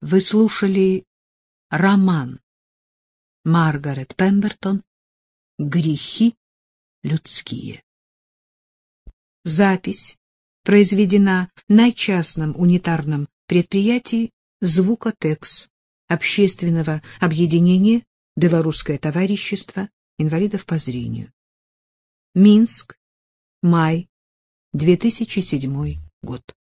Вы слушали роман Маргарет Пембертон «Грехи людские». Запись произведена на частном унитарном предприятии «Звукотекс» Общественного объединения «Белорусское товарищество инвалидов по зрению». Минск, май 2007 год.